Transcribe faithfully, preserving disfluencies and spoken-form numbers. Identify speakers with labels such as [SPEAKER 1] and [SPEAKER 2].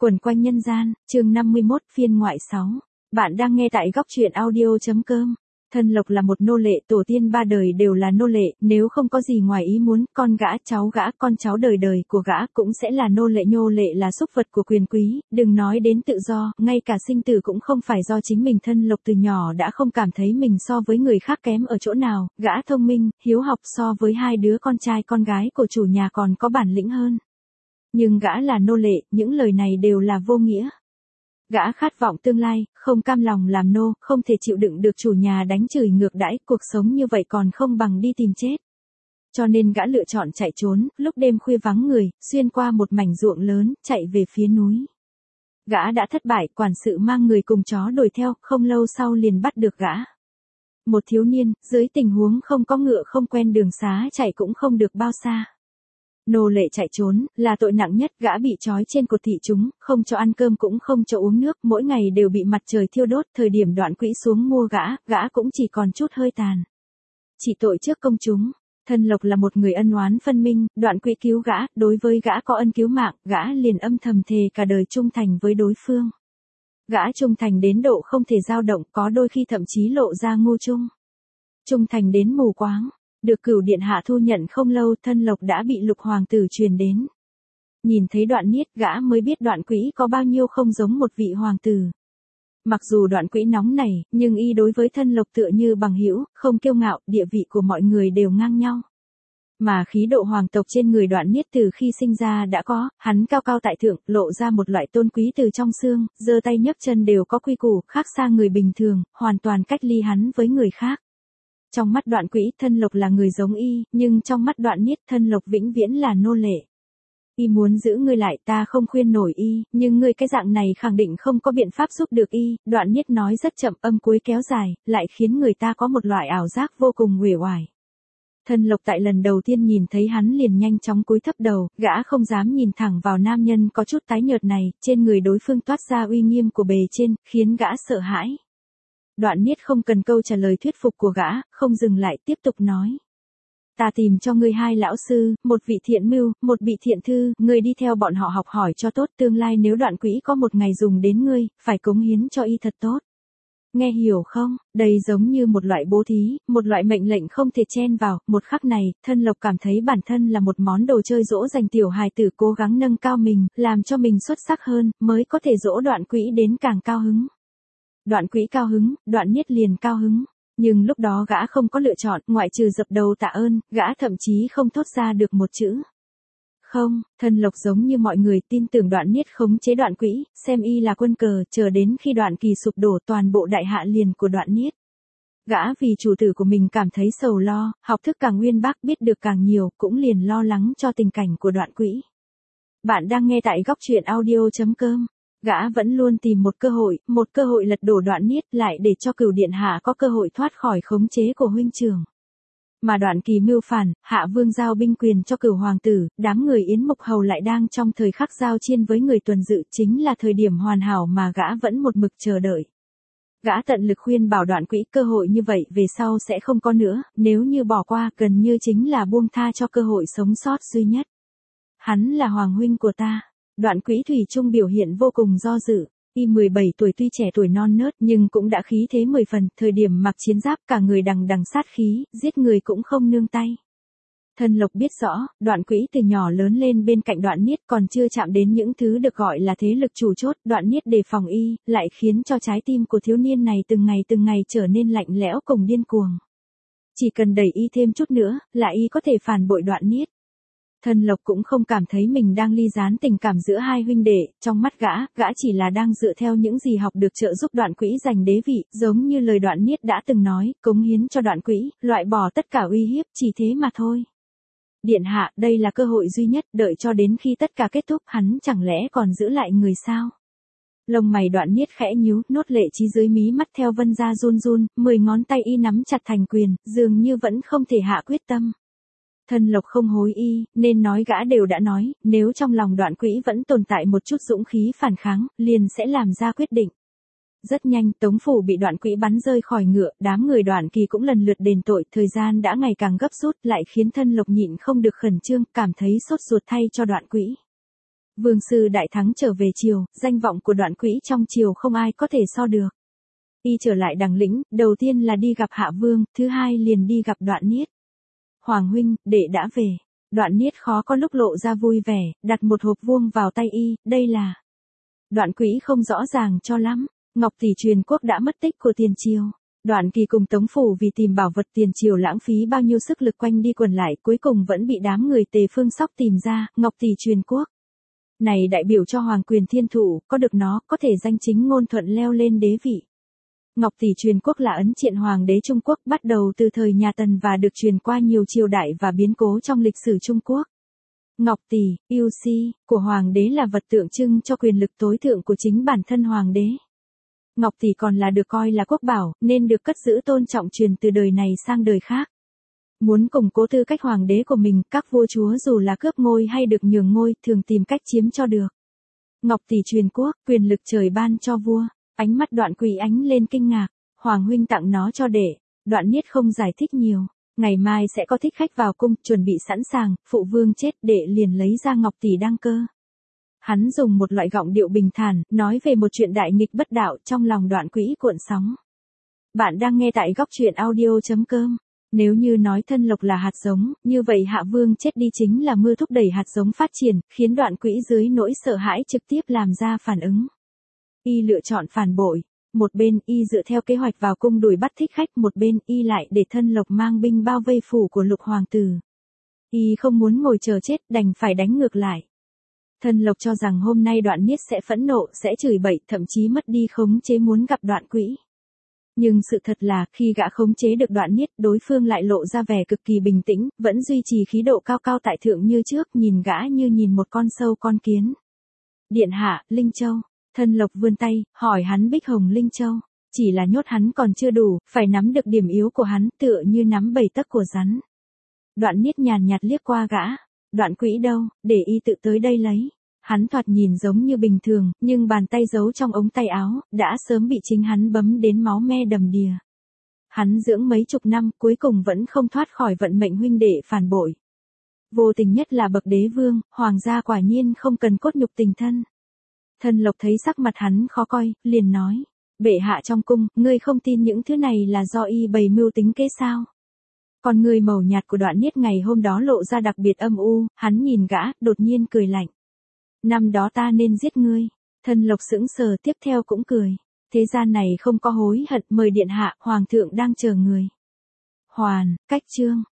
[SPEAKER 1] Quẩn quanh nhân gian, chương năm mươi mốt phiên ngoại sáu. Bạn đang nghe tại góc truyện audio.com. Thân Lộc là một nô lệ, tổ tiên ba đời đều là nô lệ, nếu không có gì ngoài ý muốn, con gã, cháu gã, con cháu đời đời của gã cũng sẽ là nô lệ. Nô lệ là súc vật của quyền quý, đừng nói đến tự do, ngay cả sinh tử cũng không phải do chính mình. Thân Lộc từ nhỏ đã không cảm thấy mình so với người khác kém ở chỗ nào, gã thông minh, hiếu học, so với hai đứa con trai con gái của chủ nhà còn có bản lĩnh hơn. Nhưng gã là nô lệ, những lời này đều là vô nghĩa. Gã khát vọng tương lai, không cam lòng làm nô, không thể chịu đựng được chủ nhà đánh chửi ngược đãi, cuộc sống như vậy còn không bằng đi tìm chết. Cho nên gã lựa chọn chạy trốn, lúc đêm khuya vắng người, xuyên qua một mảnh ruộng lớn, chạy về phía núi. Gã đã thất bại, quản sự mang người cùng chó đuổi theo, không lâu sau liền bắt được gã. Một thiếu niên, dưới tình huống không có ngựa không quen đường xá chạy cũng không được bao xa. Nô lệ chạy trốn, là tội nặng nhất, gã bị trói trên cột thị chúng, không cho ăn cơm cũng không cho uống nước, mỗi ngày đều bị mặt trời thiêu đốt, thời điểm Đoạn Quỹ xuống mua gã, gã cũng chỉ còn chút hơi tàn. Chỉ tội trước công chúng, Thân Lộc là một người ân oán phân minh, Đoạn Quỹ cứu gã, đối với gã có ân cứu mạng, gã liền âm thầm thề cả đời trung thành với đối phương. Gã trung thành đến độ không thể dao động, có đôi khi thậm chí lộ ra ngu trung. Trung thành đến mù quáng. Được Cửu điện hạ thu nhận không lâu, Thân Lộc đã bị Lục hoàng tử truyền đến. Nhìn thấy Đoạn Niết, gã mới biết Đoạn Quỹ có bao nhiêu không giống một vị hoàng tử. Mặc dù Đoạn Quỹ nóng nảy, nhưng y đối với Thân Lộc tựa như bằng hữu, không kiêu ngạo, địa vị của mọi người đều ngang nhau. Mà khí độ hoàng tộc trên người Đoạn Niết từ khi sinh ra đã có, hắn cao cao tại thượng, lộ ra một loại tôn quý từ trong xương, giơ tay nhấc chân đều có quy củ, khác xa người bình thường, hoàn toàn cách ly hắn với người khác. Trong mắt Đoạn Quỹ, Thân Lộc là người giống y, nhưng trong mắt Đoạn Niết, Thân Lộc vĩnh viễn là nô lệ. Y muốn giữ ngươi lại, ta không khuyên nổi y, nhưng ngươi cái dạng này khẳng định không có biện pháp giúp được y. Đoạn Niết nói rất chậm, âm cuối kéo dài, lại khiến người ta có một loại ảo giác vô cùng uể oải. Thân Lộc tại lần đầu tiên nhìn thấy hắn liền nhanh chóng cúi thấp đầu, gã không dám nhìn thẳng vào nam nhân có chút tái nhợt này, trên người đối phương toát ra uy nghiêm của bề trên, khiến gã sợ hãi. Đoạn Niết không cần câu trả lời thuyết phục của gã, không dừng lại, tiếp tục nói. Ta tìm cho ngươi hai lão sư, một vị thiện mưu, một vị thiện thư, ngươi đi theo bọn họ học hỏi cho tốt, tương lai nếu Đoạn Quỹ có một ngày dùng đến ngươi, phải cống hiến cho y thật tốt. Nghe hiểu không? Đây giống như một loại bố thí, một loại mệnh lệnh không thể chen vào. Một khắc này, Thân Lộc cảm thấy bản thân là một món đồ chơi dỗ dành tiểu hài tử, cố gắng nâng cao mình, làm cho mình xuất sắc hơn, mới có thể dỗ Đoạn Quỹ đến càng cao hứng. Đoạn Quỹ cao hứng, Đoạn Niết liền cao hứng. Nhưng lúc đó gã không có lựa chọn, ngoại trừ dập đầu tạ ơn, gã thậm chí không thốt ra được một chữ. Không, Thân Lộc giống như mọi người tin tưởng Đoạn Niết khống chế Đoạn Quỹ, xem y là quân cờ, chờ đến khi Đoạn Kỳ sụp đổ toàn bộ đại hạ liền của Đoạn Niết. Gã vì chủ tử của mình cảm thấy sầu lo, học thức càng uyên bác biết được càng nhiều, cũng liền lo lắng cho tình cảnh của Đoạn Quỹ. Bạn đang nghe tại góc truyện audio.com. Gã vẫn luôn tìm một cơ hội, một cơ hội lật đổ Đoạn Niết lại để cho Cửu điện hạ có cơ hội thoát khỏi khống chế của huynh trưởng. Mà Đoạn Kỳ mưu phản, Hạ Vương giao binh quyền cho Cửu hoàng tử, đám người Yến Mục Hầu lại đang trong thời khắc giao chiến với người tuần dự, chính là thời điểm hoàn hảo mà gã vẫn một mực chờ đợi. Gã tận lực khuyên bảo Đoạn Quỹ cơ hội như vậy về sau sẽ không có nữa, nếu như bỏ qua gần như chính là buông tha cho cơ hội sống sót duy nhất. Hắn là hoàng huynh của ta. Đoạn Quỹ thủy chung biểu hiện vô cùng do dự. Y mười bảy tuổi tuy trẻ tuổi non nớt nhưng cũng đã khí thế mười phần, thời điểm mặc chiến giáp cả người đằng đằng sát khí, giết người cũng không nương tay. Thân Lộc biết rõ, Đoạn Quỹ từ nhỏ lớn lên bên cạnh Đoạn Niết còn chưa chạm đến những thứ được gọi là thế lực chủ chốt, Đoạn Niết đề phòng y, lại khiến cho trái tim của thiếu niên này từng ngày từng ngày trở nên lạnh lẽo cùng điên cuồng. Chỉ cần đẩy y thêm chút nữa, là y có thể phản bội Đoạn Niết. Thân Lộc cũng không cảm thấy mình đang ly gián tình cảm giữa hai huynh đệ, trong mắt gã, gã chỉ là đang dựa theo những gì học được trợ giúp Đoạn Quỹ giành đế vị, giống như lời Đoạn Niết đã từng nói, cống hiến cho Đoạn Quỹ, loại bỏ tất cả uy hiếp, chỉ thế mà thôi. Điện hạ, đây là cơ hội duy nhất, đợi cho đến khi tất cả kết thúc, hắn chẳng lẽ còn giữ lại người sao? Lông mày Đoạn Niết khẽ nhíu, nốt lệ trí dưới mí mắt theo vân ra run run, mười ngón tay y nắm chặt thành quyền, dường như vẫn không thể hạ quyết tâm. Thân Lộc không hối y, nên nói gã đều đã nói, nếu trong lòng Đoạn Quỹ vẫn tồn tại một chút dũng khí phản kháng, liền sẽ làm ra quyết định. Rất nhanh, Tống phủ bị Đoạn Quỹ bắn rơi khỏi ngựa, đám người Đoạn Kỳ cũng lần lượt đền tội, thời gian đã ngày càng gấp rút, lại khiến Thân Lộc nhịn không được khẩn trương, cảm thấy sốt ruột thay cho Đoạn Quỹ. Vương sư đại thắng trở về triều, danh vọng của Đoạn Quỹ trong triều không ai có thể so được. Y trở lại Đằng Lĩnh, đầu tiên là đi gặp Hạ Vương, thứ hai liền đi gặp Đoạn Niết. Hoàng huynh, đệ đã về. Đoạn Niết khó có lúc lộ ra vui vẻ, đặt một hộp vuông vào tay y, đây là. Đoạn Quỹ không rõ ràng cho lắm, ngọc tỷ truyền quốc đã mất tích của tiền triều. Đoạn Kỳ cùng Tống Phủ vì tìm bảo vật tiền triều lãng phí bao nhiêu sức lực quanh đi quẩn lại, cuối cùng vẫn bị đám người Tề Phương Sóc tìm ra, ngọc tỷ truyền quốc. Này đại biểu cho hoàng quyền thiên thụ, có được nó, có thể danh chính ngôn thuận leo lên đế vị. Ngọc tỷ truyền quốc là ấn triện hoàng đế Trung Quốc bắt đầu từ thời nhà Tần và được truyền qua nhiều triều đại và biến cố trong lịch sử Trung Quốc. Ngọc tỷ, yêu si, của hoàng đế là vật tượng trưng cho quyền lực tối thượng của chính bản thân hoàng đế. Ngọc tỷ còn là được coi là quốc bảo, nên được cất giữ tôn trọng truyền từ đời này sang đời khác. Muốn củng cố tư cách hoàng đế của mình, các vua chúa dù là cướp ngôi hay được nhường ngôi, thường tìm cách chiếm cho được. Ngọc tỷ truyền quốc, quyền lực trời ban cho vua. Ánh mắt Đoạn Quỳ ánh lên kinh ngạc, Hoàng huynh tặng nó cho đệ. Đoạn Niết không giải thích nhiều, ngày mai sẽ có thích khách vào cung, chuẩn bị sẵn sàng, phụ vương chết, đệ liền lấy ra ngọc tỷ đăng cơ. Hắn dùng một loại giọng điệu bình thản, nói về một chuyện đại nghịch bất đạo, trong lòng Đoạn Quỹ cuộn sóng. Bạn đang nghe tại góc truyện audio chấm com. Nếu như nói Thân Lộc là hạt giống, như vậy Hạ Vương chết đi chính là mưa thúc đẩy hạt giống phát triển, khiến Đoạn Quỹ dưới nỗi sợ hãi trực tiếp làm ra phản ứng. Y lựa chọn phản bội, một bên y dựa theo kế hoạch vào cung đuổi bắt thích khách, một bên y lại để Thân Lộc mang binh bao vây phủ của Lục hoàng tử. Y không muốn ngồi chờ chết, đành phải đánh ngược lại. Thân Lộc cho rằng hôm nay Đoạn Niết sẽ phẫn nộ, sẽ chửi bậy, thậm chí mất đi khống chế muốn gặp Đoạn Quỹ. Nhưng sự thật là, khi gã khống chế được Đoạn Niết, đối phương lại lộ ra vẻ cực kỳ bình tĩnh, vẫn duy trì khí độ cao cao tại thượng như trước, nhìn gã như nhìn một con sâu con kiến. Điện hạ, Linh Châu. Thân Lộc vươn tay, hỏi hắn Bích Hồng Linh Châu. Chỉ là nhốt hắn còn chưa đủ, phải nắm được điểm yếu của hắn, tựa như nắm bảy tấc của rắn. Đoạn Niết nhàn nhạt liếc qua gã. Đoạn Quỹ đâu, để y tự tới đây lấy. Hắn thoạt nhìn giống như bình thường, nhưng bàn tay giấu trong ống tay áo, đã sớm bị chính hắn bấm đến máu me đầm đìa. Hắn dưỡng mấy chục năm, cuối cùng vẫn không thoát khỏi vận mệnh huynh đệ phản bội. Vô tình nhất là bậc đế vương, hoàng gia quả nhiên không cần cốt nhục tình thân. Thân Lộc thấy sắc mặt hắn khó coi, liền nói, bệ hạ trong cung, ngươi không tin những thứ này là do y bày mưu tính kế sao? Còn người màu nhạt của Đoạn Niết ngày hôm đó lộ ra đặc biệt âm u, hắn nhìn gã, đột nhiên cười lạnh. Năm đó ta nên giết ngươi. Thân Lộc sững sờ, tiếp theo cũng cười. Thế gian này không có hối hận, mời điện hạ, hoàng thượng đang chờ người. Hoàn, cách chương.